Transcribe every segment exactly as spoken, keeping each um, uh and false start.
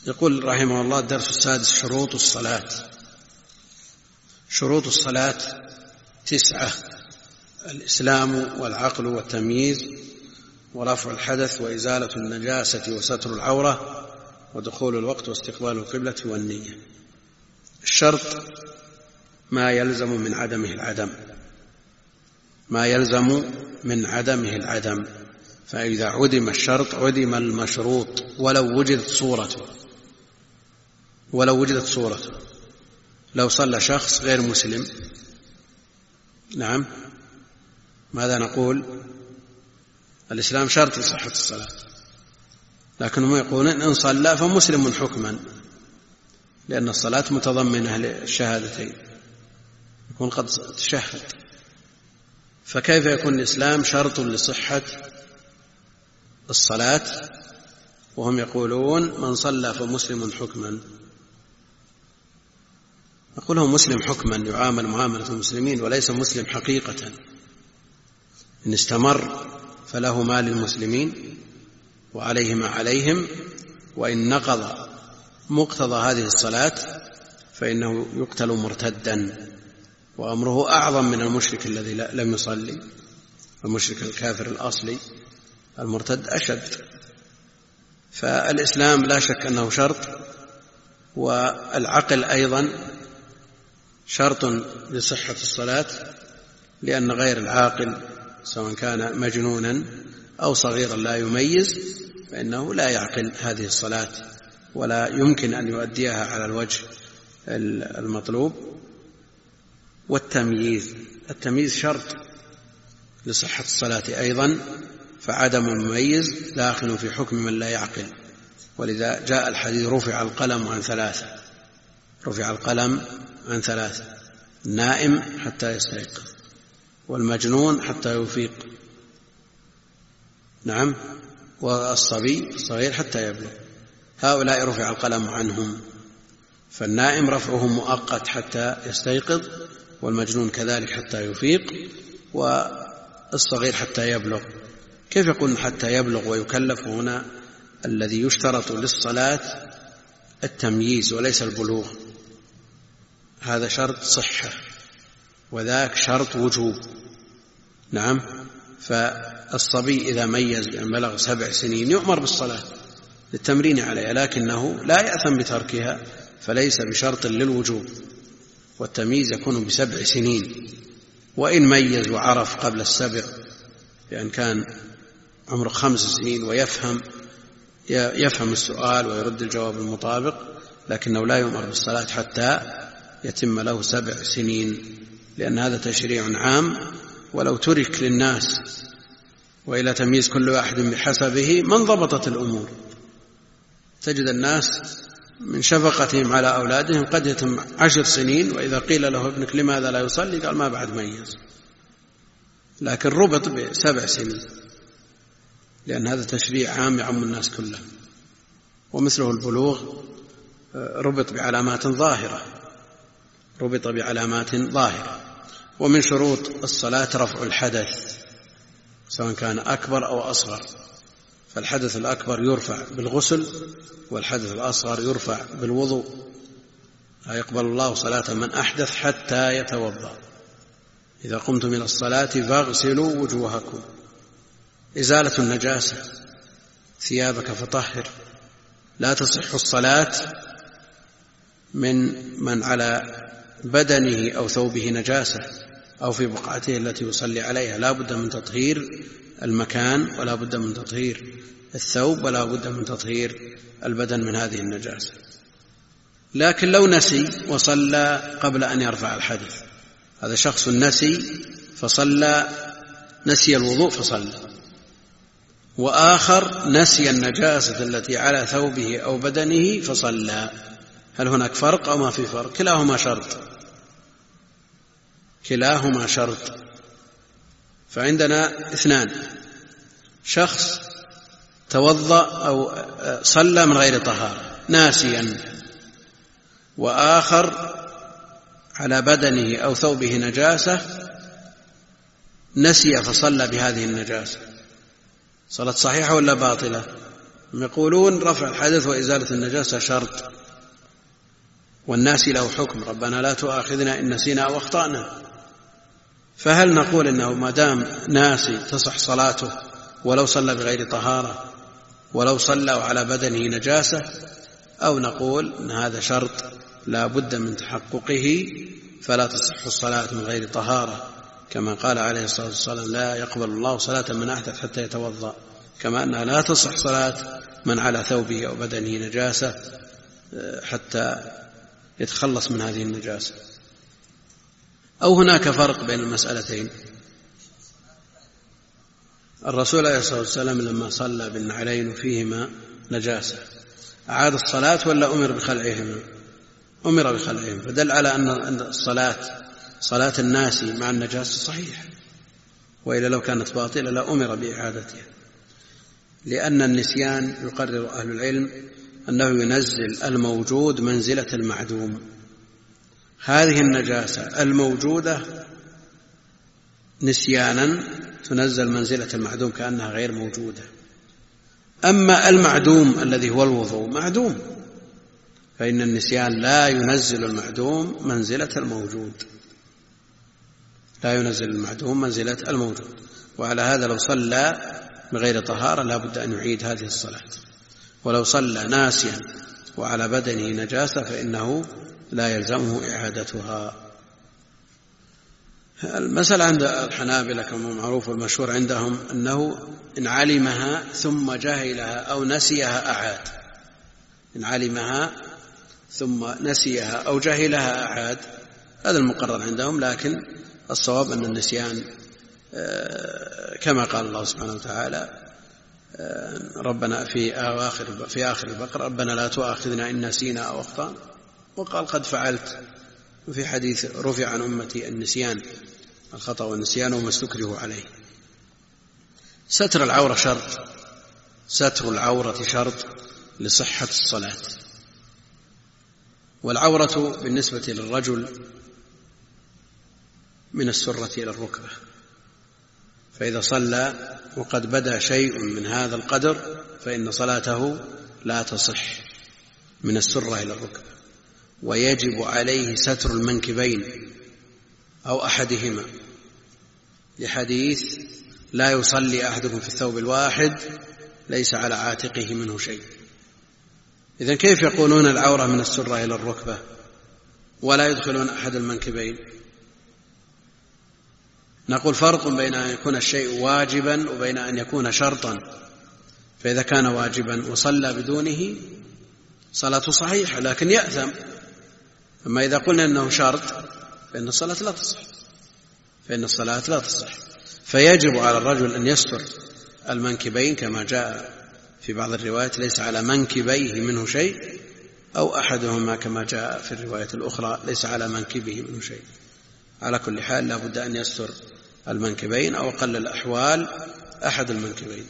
يقول رحمه الله: الدرس السادس: شروط الصلاة. شروط الصلاة تسعة: الإسلام والعقل والتمييز ورفع الحدث وإزالة النجاسة وستر العورة ودخول الوقت واستقبال القبلة والنية. الشرط ما يلزم من عدمه العدم، ما يلزم من عدمه العدم، فإذا عدم الشرط عدم المشروط ولو وجدت صورته ولو وجدت صورته لو صلى شخص غير مسلم، نعم، ماذا نقول؟ الإسلام شرط لصحة الصلاة، لكنهم يقولون إن صلى فمسلم حكما، لأن الصلاة متضمنة للشهادتين، يكون قد تشهد. فكيف يكون الإسلام شرط لصحة الصلاة وهم يقولون من صلى فمسلم حكما؟ نقول هو مسلم حكما، يعامل معاملة المسلمين وليس مسلم حقيقة. إن استمر فله ما للمسلمين وعليه ما عليهم، وإن نقض مقتضى هذه الصلاة فإنه يقتل مرتدا، وأمره أعظم من المشرك الذي لم يصلي. المشرك الكافر الأصلي المرتد أشد. فالإسلام لا شك أنه شرط، والعقل أيضا شرط لصحة الصلاة، لأن غير العاقل سواء كان مجنونا أو صغيرا لا يميز فإنه لا يعقل هذه الصلاة ولا يمكن أن يؤديها على الوجه المطلوب. والتمييز، التمييز شرط لصحة الصلاة أيضا، فعدم المميز داخل في حكم من لا يعقل، ولذا جاء الحديث: رفع القلم عن ثلاثة رفع القلم عن ثلاثة النائم حتى يستيقظ، والمجنون حتى يفيق، نعم، والصبي الصغير حتى يبلغ. هؤلاء رفع القلم عنهم، فالنائم رفعه مؤقت حتى يستيقظ، والمجنون كذلك حتى يفيق، والصغير حتى يبلغ. كيف يقول حتى يبلغ ويكلف؟ هنا الذي يشترط للصلاة التمييز وليس البلوغ، هذا شرط صحة وذاك شرط وجوب، نعم. فالصبي إذا ميز بأن بلغ سبع سنين يؤمر بالصلاة للتمرين عليها، لكنه لا يأثم بتركها، فليس بشرط للوجوب، والتمييز يكون بسبع سنين. وإن ميز وعرف قبل السبع، لأن كان عمره خمس سنين ويفهم يفهم السؤال ويرد الجواب المطابق، لكنه لا يؤمر بالصلاة حتى يتم له سبع سنين، لأن هذا تشريع عام. ولو ترك للناس وإلى تمييز كل واحد بحسبه ما انضبطت الأمور. تجد الناس من شفقتهم على أولادهم قد يتم عشر سنين، وإذا قيل له ابنك لماذا لا يصلي قال ما بعد ميز، لكن ربط بسبع سنين، لأن هذا تشريع عام يعم الناس كلهم. ومثله البلوغ ربط بعلامات ظاهرة ربط بعلامات ظاهرة. ومن شروط الصلاة رفع الحدث سواء كان أكبر أو أصغر، فالحدث الأكبر يرفع بالغسل، والحدث الأصغر يرفع بالوضوء. لا يقبل الله صلاة من أحدث حتى يتوضأ. إذا قمتم من الصلاة فاغسلوا وجوهكم. إزالة النجاسة، ثيابك فطهر. لا تصح الصلاة من من على بدنه أو ثوبه نجاسة أو في بقعته التي يصلي عليها، لا بد من تطهير المكان، ولا بد من تطهير الثوب، ولا بد من تطهير البدن من هذه النجاسة. لكن لو نسي وصلى قبل أن يرفع الحدث، هذا شخص نسي فصلى، نسي الوضوء فصلى، وآخر نسي النجاسة التي على ثوبه أو بدنه فصلى، هل هناك فرق أو ما في فرق؟ كلاهما شرط كلاهما شرط فعندنا اثنان: شخص توضأ أو صلى من غير طهارة ناسيا، وآخر على بدنه أو ثوبه نجاسة نسي فصلى بهذه النجاسة. صلاة صحيحة ولا باطلة؟ يقولون رفع الحدث وإزالة النجاسة شرط، والناس له حكم، ربنا لا تؤاخذنا إن نسينا أو أخطأنا. فهل نقول إنه ما دام ناسي تصح صلاته ولو صلى بغير طهارة ولو صلى على بدنه نجاسة، أو نقول إن هذا شرط لا بد من تحققه فلا تصح الصلاة من غير طهارة، كما قال عليه الصلاة والسلام لا يقبل الله صلاة من أحدث حتى يتوضأ، كما أنها لا تصح صلاة من على ثوبه أو بدنه نجاسة حتى يتخلص من هذه النجاسة. أو هناك فرق بين المسألتين؟ الرسول عليه الصلاة والسلام لما صلى بالنعلين فيهما نجاسة أعاد الصلاة ولا أمر بخلعهما؟ أمر بخلعهما، فدل على أن الصلاة صلاة الناس مع النجاسة صحيحة، وإلا لو كانت باطلة لا أمر بإعادتها، لأن النسيان يقرر أهل العلم أنه ينزل الموجود منزلة المعدوم. هذه النجاسة الموجودة نسيانا تنزل منزلة المعدوم كأنها غير موجودة. أما المعدوم الذي هو الوضوء معدوم، فإن النسيان لا ينزل المعدوم منزلة الموجود، لا ينزل المعدوم منزلة الموجود. وعلى هذا لو صلى بغير طهارة لا بد أن يعيد هذه الصلاة، ولو صلى ناسيا وعلى بدنه نجاسة فإنه لا يلزمه إعادتها. المسألة عند الحنابلة كما معروف والمشهور عندهم أنه إن علمها ثم جهلها أو نسيها أعاد، إن علمها ثم نسيها أو جهلها أعاد، هذا المقرر عندهم. لكن الصواب أن النسيان كما قال الله سبحانه وتعالى ربنا في آخر في آخر البقرة ربنا لا تؤاخذنا إن نسينا أو أخطأنا، وقال قد فعلت. وفي حديث رفع عن أمتي النسيان الخطأ والنسيان وما استكرهوا عليه. ستر العورة شرط، ستر العورة شرط لصحة الصلاة. والعورة بالنسبة للرجل من السرة إلى الركبة، فإذا صلى وقد بدا شيء من هذا القدر فإن صلاته لا تصح من السرة إلى الركبة، ويجب عليه ستر المنكبين أو أحدهما، لحديث لا يصلي أحدكم في الثوب الواحد ليس على عاتقه منه شيء. إذن كيف يقولون العورة من السرة إلى الركبة ولا يدخلون أحد المنكبين؟ نقول فرق بين أن يكون الشيء واجبا وبين أن يكون شرطا. فإذا كان واجبا وصلى بدونه صلاته صحيحة لكن يأثم. أما إذا قلنا أنه شرط فإن الصلاة لا تصح، فإن الصلاة لا تصح. فيجب على الرجل أن يستر المنكبين كما جاء في بعض الروايات ليس على منكبيه منه شيء، أو أحدهما كما جاء في الرواية الأخرى ليس على منكبه منه شيء. على كل حال لا بد أن يستر المنكبين أو أقل الأحوال أحد المنكبين.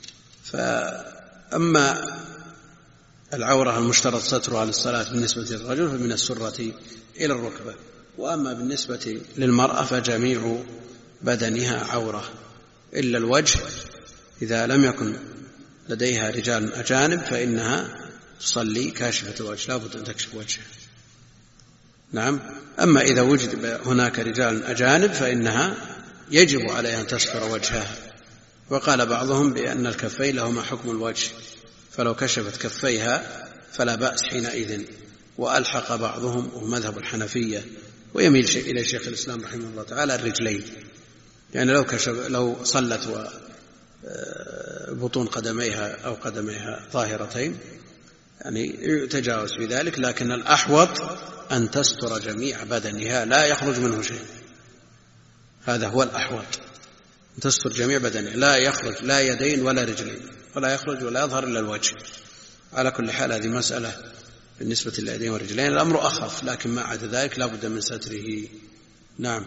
فأما العورة المشترط سترها للصلاة بالنسبة للرجل فمن السرة إلى الركبة، وأما بالنسبة للمرأة فجميع بدنها عورة إلا الوجه، إذا لم يكن لديها رجال أجانب فإنها تصلي كاشفة الوجه، لا بد أن تكشف وجهها. نعم. أما إذا وجد هناك رجال أجانب فإنها يجب عليها أن تستر وجهها. وقال بعضهم بأن الكفين لهما حكم الوجه، فلو كشفت كفيها فلا بأس حينئذ. وألحق بعضهم ومذهب الحنفية ويميل شيء إلى شيخ الإسلام رحمه الله تعالى الرجلين، يعني لو كشف لو صلت وبطون قدميها أو قدميها ظاهرتين يعني يتجاوز في ذلك، لكن الأحوط أن تستر جميع بدنها لا يخرج منه شيء، هذا هو الأحوط، أن تستر جميع بدنها لا يخرج لا يدين ولا رجلين، ولا يخرج ولا يظهر إلا الوجه. على كل حال هذه مسألة بالنسبة لليدين والرجلين الأمر أخف، لكن ما عدا ذلك لا بد من ستره. نعم.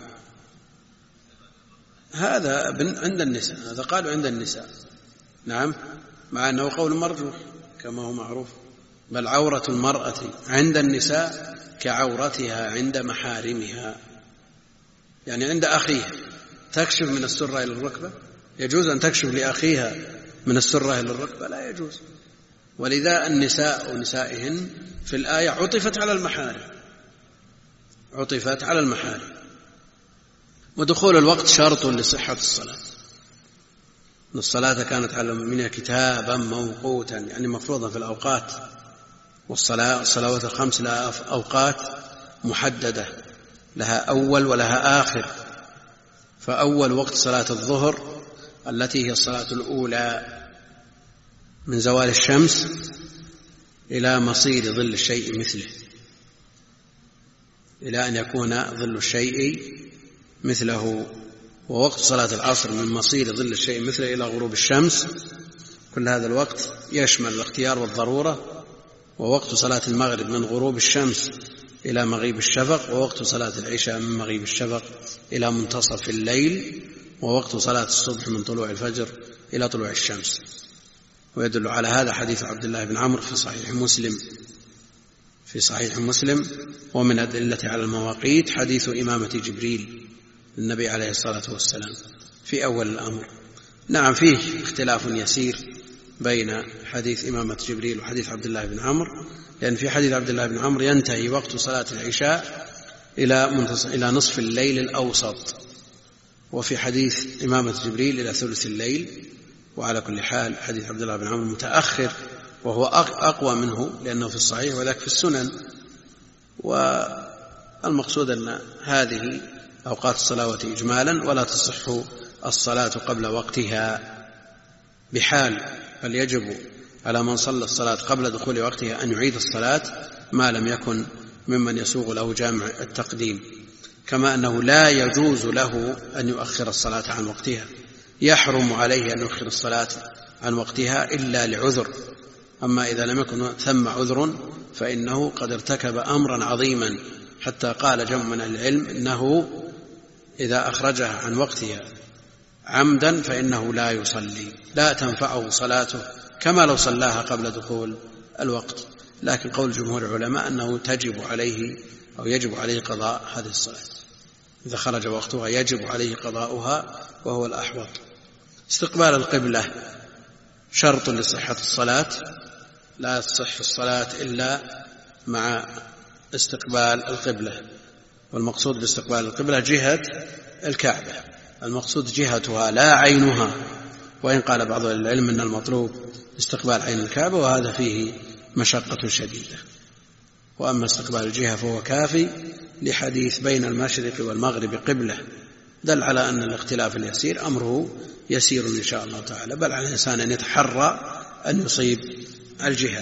هذا عند النساء، هذا قالوا عند النساء. نعم، مع أنه قول مرجوح كما هو معروف، بل عورة المرأة عند النساء كعورتها عند محارمها، يعني عند أخيها تكشف من السرة إلى الركبة، يجوز أن تكشف لأخيها من السرة إلى الركبة؟ لا يجوز. ولذا النساء ونسائهن في الآية عطفت على المحارم، عطفت على المحارم. ودخول الوقت شرط لصحة الصلاة، إن الصلاة كانت على المؤمنين كتابا موقوتا، يعني مفروضا في الأوقات، والصلاة الصلوات الخمس لها أوقات محددة، لها أول ولها آخر. فأول وقت صلاة الظهر التي هي الصلاة الأولى من زوال الشمس إلى مصير ظل الشيء مثله، إلى أن يكون ظل الشيء مثله. ووقت صلاة العصر من مصير ظل الشيء مثله إلى غروب الشمس، كل هذا الوقت يشمل الاختيار والضرورة. ووقت صلاة المغرب من غروب الشمس إلى مغيب الشفق، ووقت صلاة العشاء من مغيب الشفق إلى منتصف الليل، ووقت صلاة الصبح من طلوع الفجر إلى طلوع الشمس. ويدل على هذا حديث عبد الله بن عمرو في صحيح مسلم في صحيح مسلم ومن أدلة على المواقيت حديث إمامة جبريل النبي عليه الصلاة والسلام في أول الأمر. نعم، فيه اختلاف يسير بين حديث إمامة جبريل وحديث عبد الله بن عمرو، لأن في حديث عبد الله بن عمرو ينتهي وقت صلاة العشاء إلى إلى نصف الليل الأوسط، وفي حديث إمامة جبريل إلى ثلث الليل. وعلى كل حال حديث عبد الله بن عمرو متأخر، وهو أقوى منه لأنه في الصحيح وذاك في السنن. والمقصود أن هذه أوقات الصلاة إجمالا، ولا تصح الصلاة قبل وقتها بحال، بل يجب على من صلى الصلاة قبل دخول وقتها أن يعيد الصلاة ما لم يكن ممن يسوغ له جامع التقديم. كما أنه لا يجوز له أن يؤخر الصلاة عن وقتها، يحرم عليه أن يؤخر الصلاة عن وقتها إلا لعذر. أما إذا لم يكن ثم عذر فإنه قد ارتكب أمرا عظيما، حتى قال جمع من العلم إنه إذا أخرجها عن وقتها عمدا فإنه لا يصلي، لا تنفعه صلاته كما لو صلاها قبل دخول الوقت. لكن قول جمهور العلماء أنه تجب عليه أو يجب عليه قضاء هذه الصلاة، إذا خرج وقتها يجب عليه قضاؤها، وهو الأحوط. استقبال القبلة شرط لصحة الصلاة، لا تصح الصلاة إلا مع استقبال القبلة. والمقصود باستقبال القبلة جهة الكعبة، المقصود جهتها لا عينها، وإن قال بعض العلم أن المطلوب استقبال عين الكعبة، وهذا فيه مشقة شديدة. وأما استقبال الجهة فهو كافي، لحديث بين المشرق والمغرب قبلة، دل على أن الاختلاف اليسير أمره يسير إن شاء الله تعالى، بل على الإنسان أن يتحرى أن يصيب الجهة.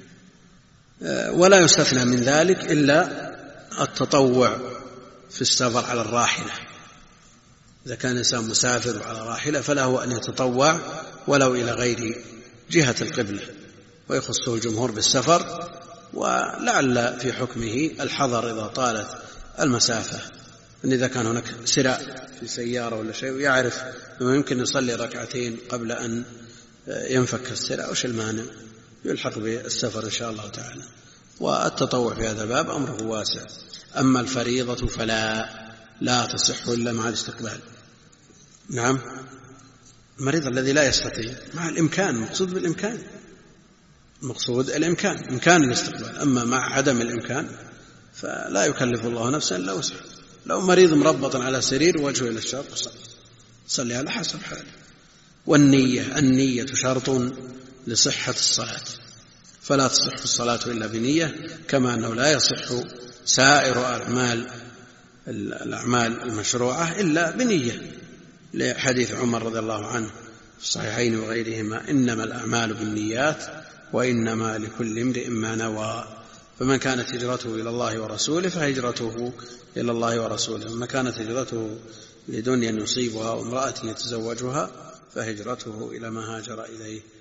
ولا يستثنى من ذلك إلا التطوع في السفر على الراحلة، إذا كان الإنسان مسافر على راحلة فله أن يتطوع ولو إلى غير جهة القبلة، ويخصه الجمهور بالسفر، ولعل في حكمه الحظر إذا طالت المسافة، أن إذا كان هناك سراء في سيارة ولا شيء ويعرف أنه يمكن يصلي ركعتين قبل أن ينفك السراء، وش المانع؟ يلحق بالسفر إن شاء الله تعالى. والتطوع في هذا الباب أمره واسع. أما الفريضة فلا لا تصح إلا مع الاستقبال. نعم، المريض الذي لا يستطيع مع الإمكان، المقصود بالإمكان، المقصود الإمكان، إمكان الاستقبال. أما مع عدم الإمكان فلا يكلف الله نفسا إلا وسعها. لو مريض مربط على سرير وجهه إلى الشرق صلي على حسب حاله. والنية، النية شرط لصحة الصلاة، فلا تصح الصلاة إلا بنية، كما أنه لا يصح سائر أعمال الأعمال المشروعة إلا بنية، لحديث عمر رضي الله عنه في الصحيحين وغيرهما: إنما الأعمال بالنيات وإنما لكل امرئ ما نوى. فمن كانت هجرته إلى الله ورسوله فهجرته إلى الله ورسوله، ومن كانت هجرته لدنيا يصيبها وامرأة يتزوجها فهجرته إلى ما هاجر إليه.